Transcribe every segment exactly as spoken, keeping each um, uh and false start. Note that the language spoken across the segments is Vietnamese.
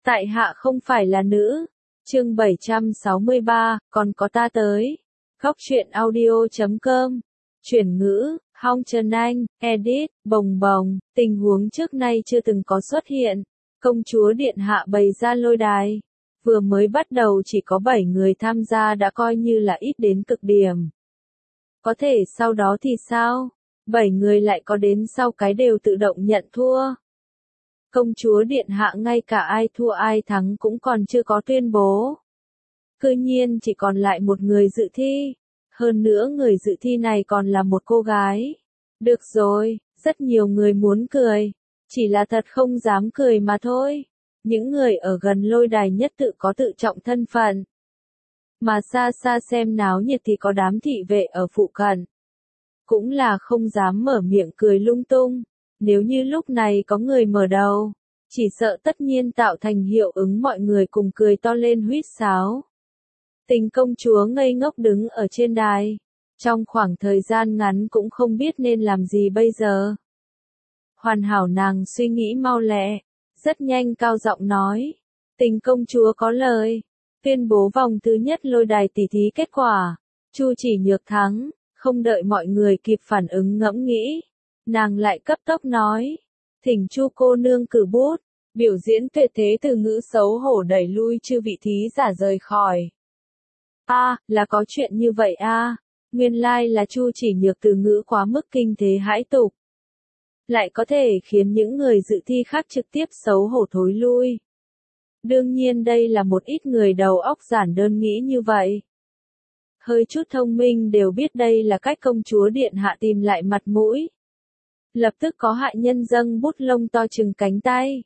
Tại hạ không phải là nữ. Chương bảy trăm sáu mươi ba, còn có ta tới. Góc truyện audio chấm com. Chuyển ngữ, Hong Trần Anh, edit, bồng bồng, tình huống trước nay chưa từng có xuất hiện. Công chúa điện hạ bày ra lôi đài. Vừa mới bắt đầu chỉ có bảy người tham gia đã coi như là ít đến cực điểm. Có thể sau đó thì sao? Bảy người lại có đến sau cái đều tự động nhận thua. Công chúa điện hạ ngay cả ai thua ai thắng cũng còn chưa có tuyên bố. Cư nhiên chỉ còn lại một người dự thi. Hơn nữa người dự thi này còn là một cô gái. Được rồi, rất nhiều người muốn cười. Chỉ là thật không dám cười mà thôi. Những người ở gần lôi đài nhất tự có tự trọng thân phận. Mà xa xa xem náo nhiệt thì có đám thị vệ ở phụ cận. Cũng là không dám mở miệng cười lung tung. Nếu như lúc này có người mở đầu, chỉ sợ tất nhiên tạo thành hiệu ứng mọi người cùng cười to lên huýt sáo. Tình công chúa ngây ngốc đứng ở trên đài. Trong khoảng thời gian ngắn cũng không biết nên làm gì bây giờ. Hoàn hảo nàng suy nghĩ mau lẹ, rất nhanh cao giọng nói. Tình công chúa có lời, tuyên bố vòng thứ nhất lôi đài tỷ thí kết quả. Chu Chỉ Nhược thắng, không đợi mọi người kịp phản ứng ngẫm nghĩ. Nàng lại cấp tốc nói, thỉnh Chu cô nương cử bút, biểu diễn tuyệt thế từ ngữ xấu hổ đẩy lui chư vị thí giả rời khỏi. A, à, là có chuyện như vậy a, à. Nguyên lai là Chu Chỉ Nhược từ ngữ quá mức kinh thế hãi tục. Lại có thể khiến những người dự thi khác trực tiếp xấu hổ thối lui. Đương nhiên đây là một ít người đầu óc giản đơn nghĩ như vậy. Hơi chút thông minh đều biết đây là cách công chúa điện hạ tìm lại mặt mũi. Lập tức có hạ nhân dâng bút lông to chừng cánh tay.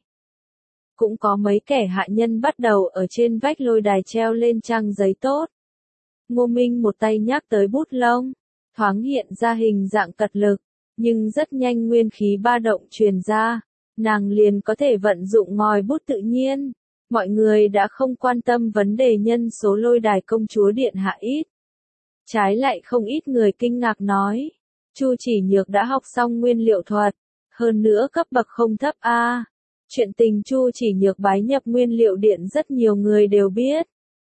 Cũng có mấy kẻ hạ nhân bắt đầu ở trên vách lôi đài treo lên trang giấy tốt. Ngô Minh một tay nhắc tới bút lông, thoáng hiện ra hình dạng cật lực, nhưng rất nhanh nguyên khí ba động truyền ra, nàng liền có thể vận dụng ngòi bút tự nhiên. Mọi người đã không quan tâm vấn đề nhân số lôi đài công chúa điện hạ ít. Trái lại không ít người kinh ngạc nói. Chu Chỉ Nhược đã học xong nguyên liệu thuật, hơn nữa cấp bậc không thấp a. À. Chuyện tình Chu Chỉ Nhược bái nhập nguyên liệu điện rất nhiều người đều biết.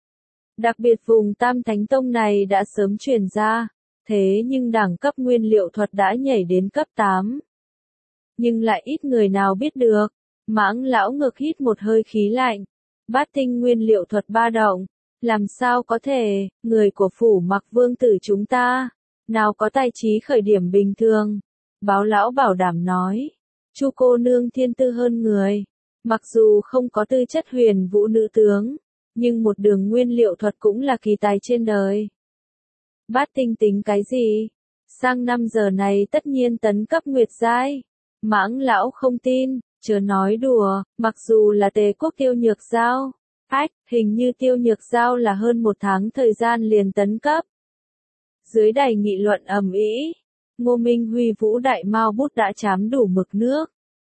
Đặc biệt vùng Tam Thánh Tông này đã sớm truyền ra, thế nhưng đẳng cấp nguyên liệu thuật đã nhảy đến cấp tám. Nhưng lại ít người nào biết được, Mãng lão ngược hít một hơi khí lạnh. Bát tinh nguyên liệu thuật ba động, làm sao có thể, người của phủ Mặc vương tử chúng ta, nào có tài trí khởi điểm bình thường. Báo lão bảo đảm nói, Chu cô nương thiên tư hơn người, mặc dù không có tư chất huyền vũ nữ tướng, nhưng một đường nguyên liệu thuật cũng là kỳ tài trên đời. Bát tinh tính cái gì? Sang năm giờ này tất nhiên tấn cấp nguyệt giai. Mãng lão không tin, chớ nói đùa, mặc dù là Tề quốc Tiêu Nhược Giao. Ách, hình như Tiêu Nhược Giao là hơn một tháng thời gian liền tấn cấp. Dưới đài nghị luận ầm ĩ, Ngô Minh Huy vũ đại mao bút đã chám đủ mực nước.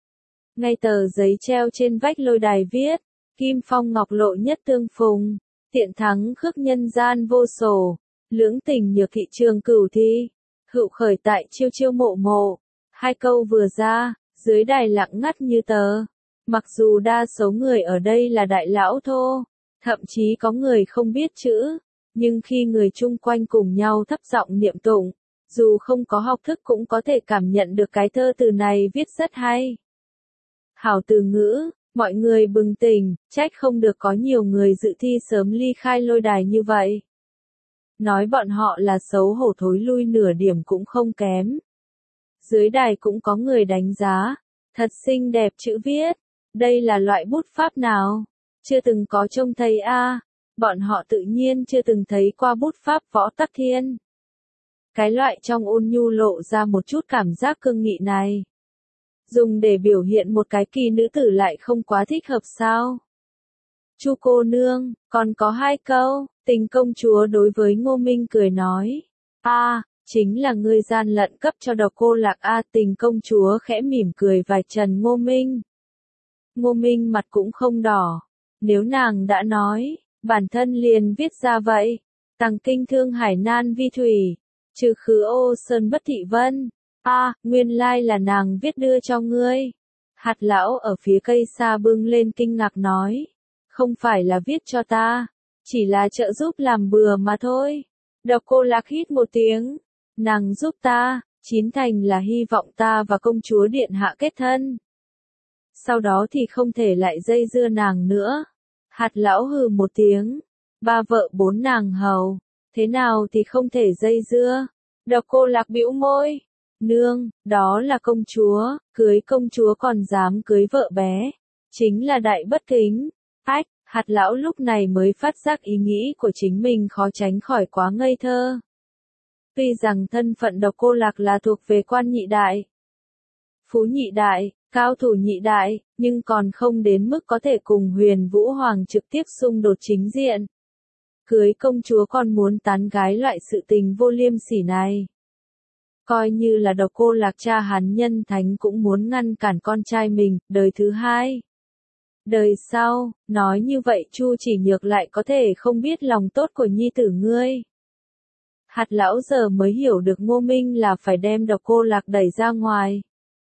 Ngay tờ giấy treo trên vách lôi đài viết, Kim Phong Ngọc Lộ nhất tương phùng, tiện thắng khước nhân gian vô sổ, lưỡng tình nhược thị trường cửu thi, hữu khởi tại chiêu chiêu mộ mộ. Hai câu vừa ra, dưới đài lặng ngắt như tờ. Mặc dù đa số người ở đây là đại lão thô, thậm chí có người không biết chữ, nhưng khi người chung quanh cùng nhau thấp giọng niệm tụng, dù không có học thức cũng có thể cảm nhận được cái thơ từ này viết rất hay. Hảo từ ngữ, mọi người bừng tỉnh, trách không được có nhiều người dự thi sớm ly khai lôi đài như vậy. Nói bọn họ là xấu hổ thối lui nửa điểm cũng không kém. Dưới đài cũng có người đánh giá, thật xinh đẹp chữ viết, đây là loại bút pháp nào? Chưa từng có trông thấy a, à. Bọn họ tự nhiên chưa từng thấy qua bút pháp Võ Tắc Thiên. Cái loại trong ôn nhu lộ ra một chút cảm giác cương nghị này. Dùng để biểu hiện một cái kỳ nữ tử lại không quá thích hợp sao? Chu cô nương, còn có hai câu, Tình công chúa đối với Ngô Minh cười nói. A, à, chính là ngươi gian lận cấp cho độc cô lạc a. À, Tình công chúa khẽ mỉm cười vài trần Ngô Minh. Ngô Minh mặt cũng không đỏ. Nếu nàng đã nói, bản thân liền viết ra vậy. Tằng kinh thương hải nan vi thủy, trừ khứ ô sơn bất thị vân. A, à, nguyên lai là nàng viết đưa cho ngươi. Hạt lão ở phía cây xa bưng lên kinh ngạc nói. Không phải là viết cho ta, chỉ là trợ giúp làm bừa mà thôi. Độc Cô Lạc hít một tiếng, nàng giúp ta, chín thành là hy vọng ta và công chúa điện hạ kết thân. Sau đó thì không thể lại dây dưa nàng nữa. Hạt lão hừ một tiếng, ba vợ bốn nàng hầu, thế nào thì không thể dây dưa. Độc Cô Lạc bĩu môi, nương, đó là công chúa, cưới công chúa còn dám cưới vợ bé, chính là đại bất kính. Ách, hạt lão lúc này mới phát giác ý nghĩ của chính mình khó tránh khỏi quá ngây thơ. Tuy rằng thân phận Độc Cô Lạc là thuộc về quan nhị đại, phú nhị đại, cao thủ nhị đại, nhưng còn không đến mức có thể cùng Huyền Vũ Hoàng trực tiếp xung đột chính diện. Cưới công chúa còn muốn tán gái loại sự tình vô liêm sỉ này. Coi như là Độc Cô Lạc cha hắn Nhân Thánh cũng muốn ngăn cản con trai mình, đời thứ hai. Đời sau, nói như vậy Chu Chỉ Nhược lại có thể không biết lòng tốt của nhi tử ngươi. Hạt lão giờ mới hiểu được Ngô Minh là phải đem Độc Cô Lạc đẩy ra ngoài.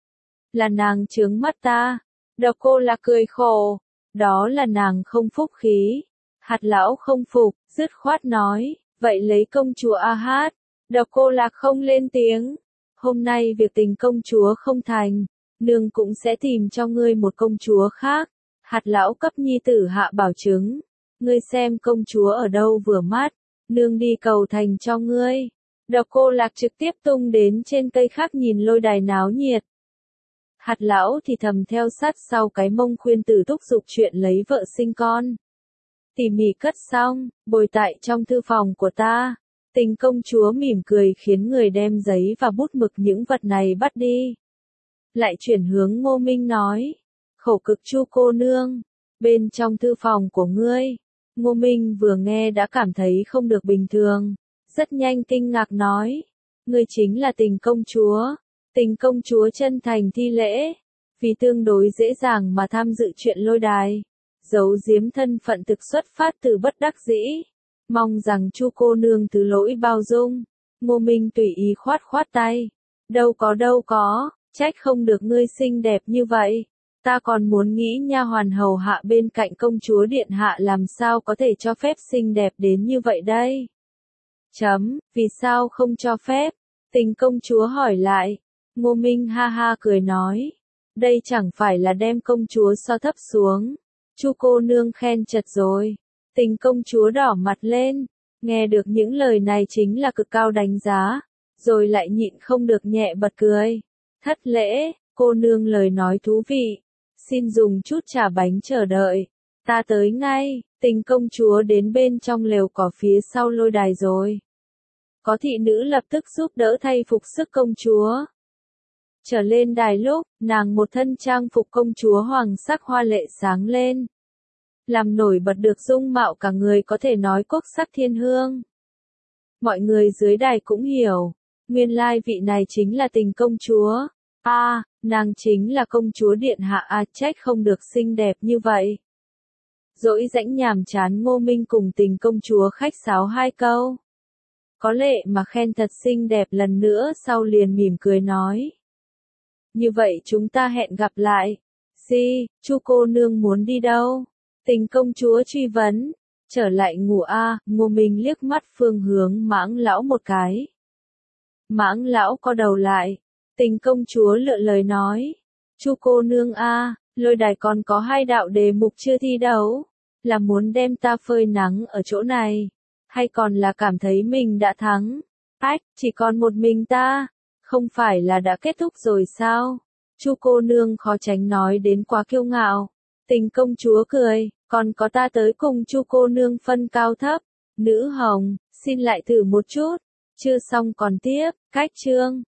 Là nàng chướng mắt ta. Độc Cô Lạc cười khổ. Đó là nàng không phúc khí. Hạt lão không phục, dứt khoát nói, vậy lấy công chúa A Hát. Độc Cô Lạc không lên tiếng. Hôm nay việc tình công chúa không thành, nương cũng sẽ tìm cho ngươi một công chúa khác. Hạt lão cấp nhi tử hạ bảo chứng. Ngươi xem công chúa ở đâu vừa mắt, nương đi cầu thành cho ngươi. Độc Cô Lạc trực tiếp tung đến trên cây khác nhìn lôi đài náo nhiệt. Hạt lão thì thầm theo sát sau cái mông khuyên tử thúc giục chuyện lấy vợ sinh con. Tỉ mỉ cất xong, bồi tại trong thư phòng của ta. Tình công chúa mỉm cười khiến người đem giấy và bút mực những vật này bắt đi. Lại chuyển hướng Ngô Minh nói. Khổ cực Chu cô nương. Bên trong thư phòng của ngươi. Ngô Minh vừa nghe đã cảm thấy không được bình thường. Rất nhanh kinh ngạc nói. Ngươi chính là Tình công chúa. Tình công chúa chân thành thi lễ. Vì tương đối dễ dàng mà tham dự chuyện lôi đài. Giấu giếm thân phận thực xuất phát từ bất đắc dĩ. Mong rằng Chu cô nương thứ lỗi bao dung. Ngô Minh tùy ý khoát khoát tay. Đâu có đâu có, trách không được ngươi xinh đẹp như vậy. Ta còn muốn nghĩ nha hoàn hầu hạ bên cạnh công chúa điện hạ làm sao có thể cho phép xinh đẹp đến như vậy đây. Chấm, vì sao không cho phép? Tình công chúa hỏi lại. Ngô Minh ha ha cười nói. Đây chẳng phải là đem công chúa so thấp xuống. Chu cô nương khen chật rồi. Tình công chúa đỏ mặt lên. Nghe được những lời này chính là cực cao đánh giá. Rồi lại nhịn không được nhẹ bật cười. Thất lễ, cô nương lời nói thú vị. Xin dùng chút trà bánh chờ đợi. Ta tới ngay. Tình công chúa đến bên trong lều cỏ phía sau lôi đài rồi. Có thị nữ lập tức giúp đỡ thay phục sức công chúa. Trở lên đài lúc, nàng một thân trang phục công chúa hoàng sắc hoa lệ sáng lên. Làm nổi bật được dung mạo cả người có thể nói quốc sắc thiên hương. Mọi người dưới đài cũng hiểu. Nguyên lai vị này chính là Tình công chúa. A, à, nàng chính là công chúa điện hạ A à, trách không được xinh đẹp như vậy. Dỗi rãnh nhàm chán Ngô Minh cùng Tình công chúa khách sáo hai câu. Có lệ mà khen thật xinh đẹp lần nữa sau liền mỉm cười nói. Như vậy chúng ta hẹn gặp lại. Di, Chu cô nương muốn đi đâu? Tình công chúa truy vấn. Trở lại ngủ a. À, Ngô Minh liếc mắt phương hướng Mãng lão một cái. Mãng lão co đầu lại. Tình công chúa lựa lời nói. Chu cô nương a, à, lôi đài còn có hai đạo đề mục chưa thi đấu. Là muốn đem ta phơi nắng ở chỗ này. Hay còn là cảm thấy mình đã thắng. Ách, chỉ còn một mình ta. Không phải là đã kết thúc rồi sao? Chu cô nương khó tránh nói đến quá kiêu ngạo. Tình công chúa cười, còn có ta tới cùng Chu cô nương phân cao thấp. Nữ hồng, xin lại thử một chút. Chưa xong còn tiếp, cách chương.